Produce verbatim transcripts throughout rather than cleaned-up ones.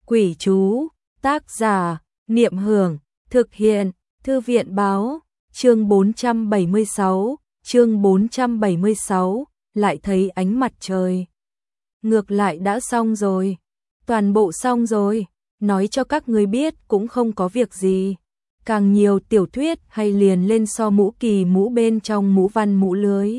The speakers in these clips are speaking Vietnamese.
Quỷ chú, tác giả, Niệm Hưởng, thực hiện, Thư viện báo, chương bốn trăm bảy mươi sáu, chương bốn trăm bảy mươi sáu, lại thấy ánh mặt trời. Ngược lại đã xong rồi, toàn bộ xong rồi, nói cho các người biết cũng không có việc gì. Càng nhiều tiểu thuyết hay liền lên so mũ kỳ mũ bên trong mũ văn mũ lưới.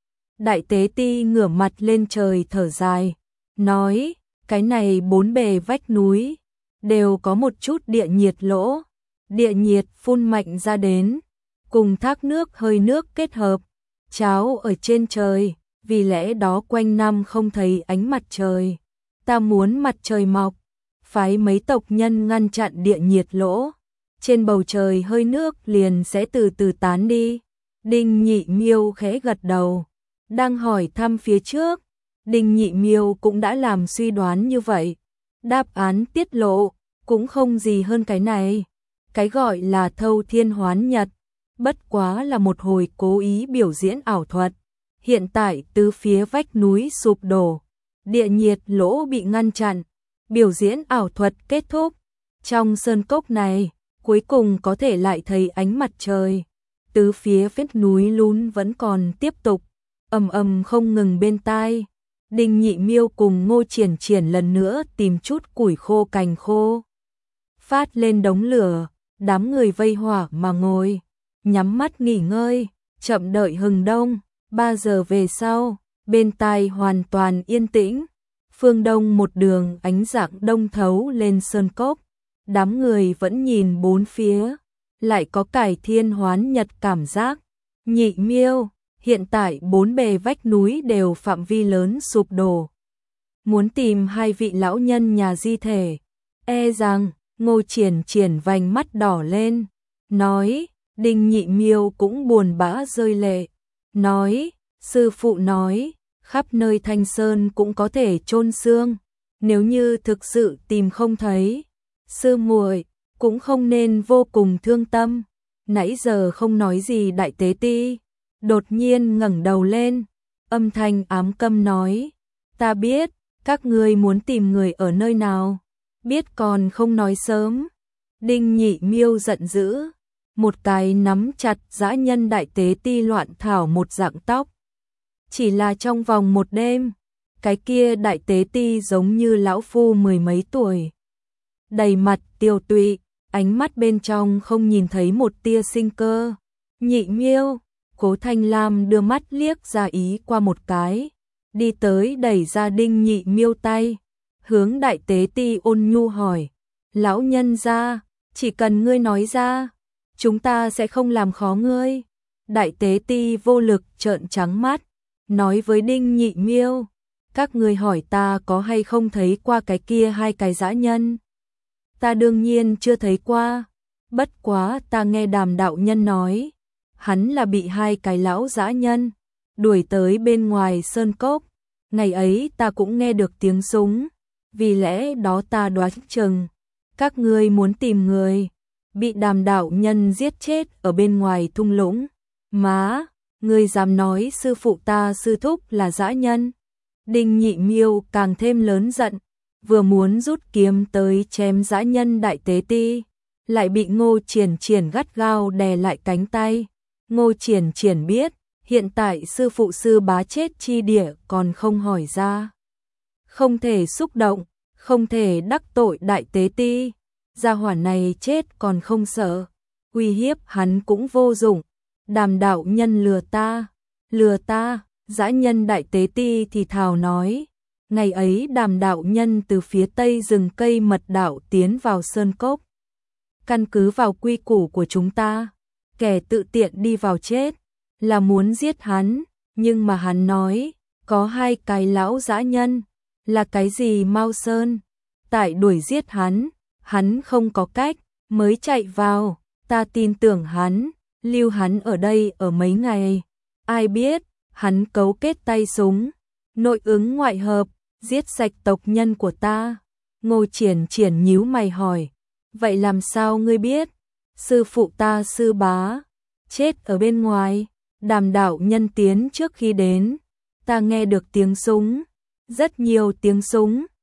Đại tế ti ngửa mặt lên trời thở dài, nói, cái này bốn bề vách núi, đều có một chút địa nhiệt lỗ, địa nhiệt phun mạnh ra đến, cùng thác nước hơi nước kết hợp, cháo ở trên trời, vì lẽ đó quanh năm không thấy ánh mặt trời. Ta muốn mặt trời mọc, phái mấy tộc nhân ngăn chặn địa nhiệt lỗ, trên bầu trời hơi nước liền sẽ từ từ tán đi. Đinh Nhị Miêu khẽ gật đầu, đang hỏi thăm phía trước, Đinh Nhị Miêu cũng đã làm suy đoán như vậy. Đáp án tiết lộ, cũng không gì hơn cái này. Cái gọi là thâu thiên hoán nhật, bất quá là một hồi cố ý biểu diễn ảo thuật. Hiện tại tứ phía vách núi sụp đổ, địa nhiệt lỗ bị ngăn chặn, biểu diễn ảo thuật kết thúc. Trong sơn cốc này, cuối cùng có thể lại thấy ánh mặt trời. Tứ phía vách núi lún vẫn còn tiếp tục, ầm ầm không ngừng bên tai. Đinh Nhị Miêu cùng Ngô Triển Triển lần nữa tìm chút củi khô cành khô, phát lên đống lửa, đám người vây hỏa mà ngồi, nhắm mắt nghỉ ngơi, chậm đợi hừng đông. Ba giờ về sau, bên tai hoàn toàn yên tĩnh. Phương đông một đường ánh dạng đông thấu lên sơn cốc, đám người vẫn nhìn bốn phía, lại có cải thiên hoán nhật cảm giác. Nhị Miêu, hiện tại bốn bề vách núi đều phạm vi lớn sụp đổ. Muốn tìm hai vị lão nhân nhà di thể, e rằng, Ngô Triển Triển vành mắt đỏ lên, nói, Đinh Nhị Miêu cũng buồn bã rơi lệ, nói, sư phụ nói, khắp nơi Thanh Sơn cũng có thể chôn xương, nếu như thực sự tìm không thấy, sư muội cũng không nên vô cùng thương tâm. Nãy giờ không nói gì đại tế ti, đột nhiên ngẩng đầu lên, âm thanh ám câm nói, ta biết, các ngươi muốn tìm người ở nơi nào, biết còn không nói sớm. Đinh Nhị Miêu giận dữ, một cái nắm chặt dã nhân đại tế ti loạn thảo một dạng tóc. Chỉ là trong vòng một đêm, cái kia đại tế ti giống như lão phu mười mấy tuổi. Đầy mặt tiêu tụy, ánh mắt bên trong không nhìn thấy một tia sinh cơ. Nhị Miêu, Cố Thanh Lam đưa mắt liếc ra ý qua một cái, đi tới đẩy ra Đinh Nhị Miêu tay, hướng đại tế ti ôn nhu hỏi, lão nhân gia, chỉ cần ngươi nói ra, chúng ta sẽ không làm khó ngươi. Đại tế ti vô lực trợn trắng mắt, nói với Đinh Nhị Miêu, các ngươi hỏi ta có hay không thấy qua cái kia hai cái dã nhân. Ta đương nhiên chưa thấy qua, bất quá ta nghe Đàm đạo nhân nói, hắn là bị hai cái lão dã nhân đuổi tới bên ngoài sơn cốc. Ngày ấy ta cũng nghe được tiếng súng, vì lẽ đó ta đoán chừng các ngươi muốn tìm người bị Đàm đạo nhân giết chết ở bên ngoài thung lũng. Má, ngươi dám nói sư phụ ta sư thúc là dã nhân? Đinh Nhị Miêu càng thêm lớn giận, vừa muốn rút kiếm tới chém dã nhân đại tế ti, lại bị Ngô Triển Triển gắt gao đè lại cánh tay. Ngô Triển Triển biết, hiện tại sư phụ sư bá chết chi địa còn không hỏi ra. Không thể xúc động, không thể đắc tội đại tế ti, gia hỏa này chết còn không sợ, uy hiếp hắn cũng vô dụng. Đàm đạo nhân lừa ta, lừa ta, dã nhân đại tế ti thì thào nói. Ngày ấy Đàm đạo nhân từ phía tây rừng cây mật đạo tiến vào sơn cốc. Căn cứ vào quy củ của chúng ta, kẻ tự tiện đi vào chết là muốn giết hắn, nhưng mà hắn nói, có hai cái lão dã nhân, là cái gì Mao Sơn, tại đuổi giết hắn, hắn không có cách, mới chạy vào, ta tin tưởng hắn, lưu hắn ở đây ở mấy ngày. Ai biết, hắn cấu kết tay súng, nội ứng ngoại hợp, giết sạch tộc nhân của ta. Ngô Triển Triển nhíu mày hỏi, vậy làm sao ngươi biết? Sư phụ ta sư bá chết ở bên ngoài. Đàm đạo nhân tiến trước khi đến, ta nghe được tiếng súng, rất nhiều tiếng súng,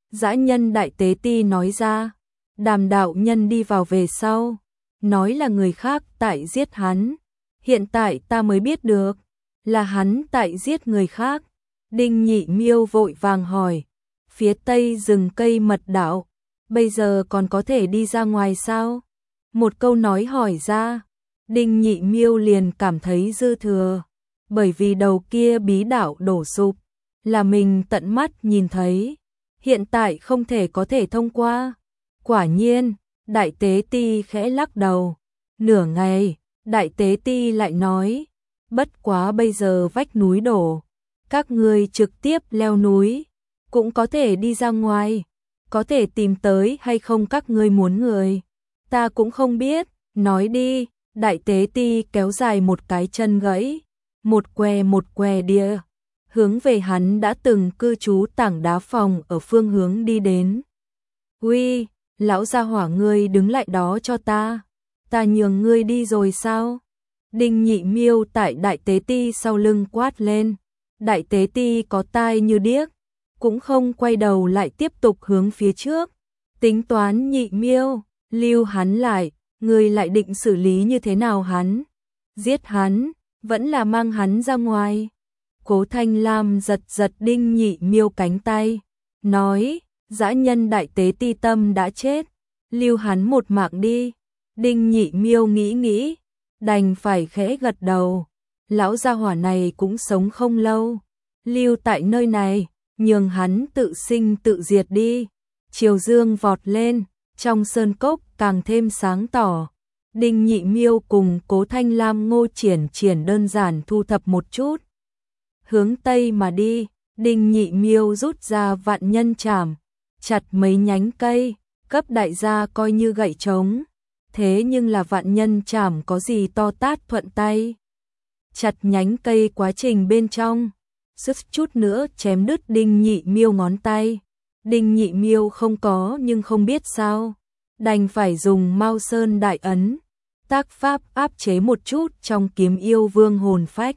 Dã nhân Đại Tế Ti nói ra. Đàm đạo nhân đi vào về sau, nói là người khác tại giết hắn. Hiện tại ta mới biết được, là hắn tại giết người khác. Đinh Nhị Miêu vội vàng hỏi, phía tây rừng cây mật đạo, bây giờ còn có thể đi ra ngoài sao? Một câu nói hỏi ra, Đinh Nhị Miêu liền cảm thấy dư thừa, bởi vì đầu kia bí đạo đổ sụp, là mình tận mắt nhìn thấy, hiện tại không thể có thể thông qua. Quả nhiên, Đại Tế Ti khẽ lắc đầu. Nửa ngày, Đại Tế Ti lại nói, bất quá bây giờ vách núi đổ, các ngươi trực tiếp leo núi, cũng có thể đi ra ngoài, có thể tìm tới hay không các ngươi muốn người. Ta cũng không biết, nói đi. Đại Tế Ti kéo dài một cái chân gãy, một què một què đĩa, hướng về hắn đã từng cư trú tảng đá phòng ở phương hướng đi đến. Uy, lão gia hỏa ngươi đứng lại đó cho ta, ta nhường ngươi đi rồi sao? Đinh Nhị Miêu tại Đại Tế Ti sau lưng quát lên. Đại Tế Ti có tai như điếc, cũng không quay đầu lại tiếp tục hướng phía trước. Tính toán Nhị Miêu, lưu hắn lại, ngươi lại định xử lý như thế nào hắn? Giết hắn, vẫn là mang hắn ra ngoài? Cố Thanh Lam giật giật Đinh Nhị Miêu cánh tay, nói, dã nhân Đại Tế Ti tâm đã chết, lưu hắn một mạng đi. Đinh Nhị Miêu nghĩ nghĩ, đành phải khẽ gật đầu. Lão gia hỏa này cũng sống không lâu, lưu tại nơi này, nhường hắn tự sinh tự diệt đi. Chiều dương vọt lên, trong sơn cốc càng thêm sáng tỏ. Đinh Nhị Miêu cùng Cố Thanh Lam Ngô Triển Triển đơn giản thu thập một chút, hướng tây mà đi. Đinh Nhị Miêu rút ra vạn nhân trảm, chặt mấy nhánh cây, cấp đại gia coi như gậy trống. Thế nhưng là vạn nhân trảm có gì to tát thuận tay. Chặt nhánh cây quá trình bên trong, sức chút nữa chém đứt Đinh Nhị Miêu ngón tay. Đinh Nhị Miêu không có nhưng không biết sao, đành phải dùng Mao Sơn Đại Ấn, tác pháp áp chế một chút trong kiếm yêu vương hồn phách.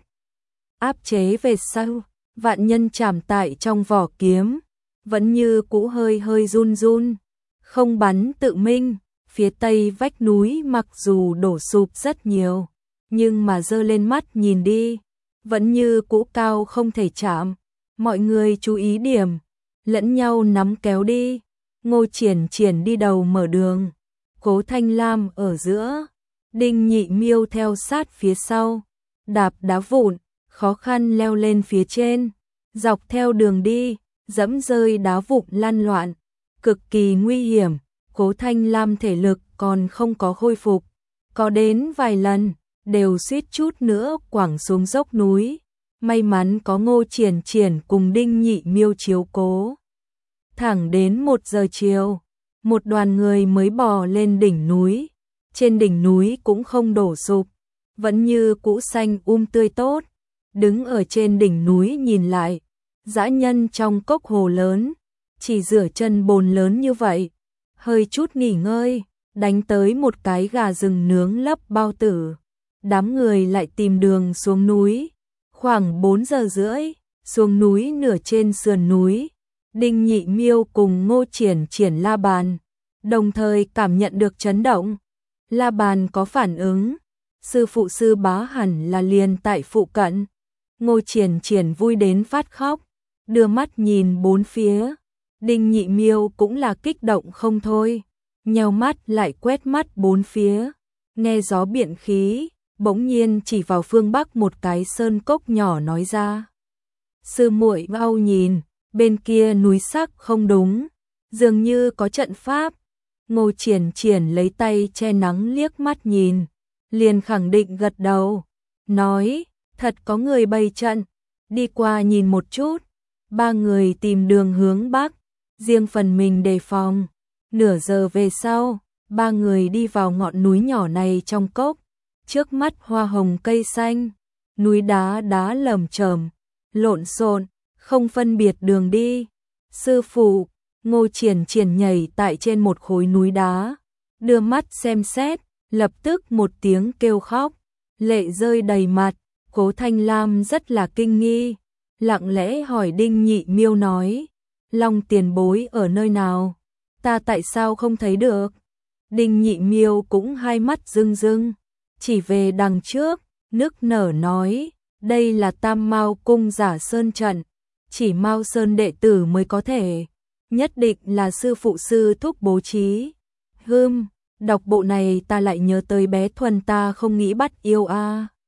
Áp chế về sau, vạn nhân trảm tại trong vỏ kiếm, vẫn như cũ hơi hơi run run, không bắn tự minh. Phía tây vách núi mặc dù đổ sụp rất nhiều, nhưng mà giơ lên mắt nhìn đi, vẫn như cũ cao không thể chạm. Mọi người chú ý điểm, lẫn nhau nắm kéo đi. Ngô Triển Triển đi đầu mở đường, Cố Thanh Lam ở giữa, Đinh Nhị Miêu theo sát phía sau, đạp đá vụn, khó khăn leo lên phía trên, dọc theo đường đi, dẫm rơi đá vụn lăn loạn, cực kỳ nguy hiểm. Cố Thanh Lam thể lực còn không có khôi phục, có đến vài lần, đều suýt chút nữa quẳng xuống dốc núi. May mắn có Ngô Triển Triển cùng Đinh Nhị Miêu chiếu cố. Thẳng đến một giờ chiều, một đoàn người mới bò lên đỉnh núi. Trên đỉnh núi cũng không đổ sụp, vẫn như cũ xanh um tươi tốt. Đứng ở trên đỉnh núi nhìn lại, dã nhân trong cốc hồ lớn, chỉ rửa chân bồn lớn như vậy. Hơi chút nghỉ ngơi, đánh tới một cái gà rừng nướng lấp bao tử. Đám người lại tìm đường xuống núi. Khoảng bốn giờ rưỡi, xuống núi nửa trên sườn núi. Đinh Nhị Miêu cùng Ngô Triển Triển la bàn, đồng thời cảm nhận được chấn động. La bàn có phản ứng, sư phụ sư bá hẳn là liền tại phụ cận. Ngô Triển Triển vui đến phát khóc, đưa mắt nhìn bốn phía. Đinh Nhị Miêu cũng là kích động không thôi, nheo mắt lại quét mắt bốn phía, nghe gió biện khí, bỗng nhiên chỉ vào phương bắc một cái sơn cốc nhỏ nói ra. Sư muội mau nhìn, bên kia núi sắc không đúng, dường như có trận pháp. Ngô Triển Triển lấy tay che nắng liếc mắt nhìn, liền khẳng định gật đầu, nói, thật có người bày trận, đi qua nhìn một chút. Ba người tìm đường hướng bắc, riêng phần mình đề phòng. Nửa giờ về sau, ba người đi vào ngọn núi nhỏ này trong cốc. Trước mắt hoa hồng cây xanh, núi đá đá lởm chởm, lộn xộn, không phân biệt đường đi. Sư phụ, Ngô Triển Triển nhảy tại trên một khối núi đá, đưa mắt xem xét, lập tức một tiếng kêu khóc, lệ rơi đầy mặt. Cố Thanh Lam rất là kinh nghi, lặng lẽ hỏi Đinh Nhị Miêu nói, Long tiền bối ở nơi nào? Ta tại sao không thấy được? Đinh Nhị Miêu cũng hai mắt rưng rưng, chỉ về đằng trước, nức nở nói, đây là Tam Mao cung Giả Sơn trận, chỉ Mao Sơn đệ tử mới có thể, nhất định là sư phụ sư thúc bố trí. Hừm, đọc bộ này ta lại nhớ tới bé Thuần ta không nghĩ bắt yêu a.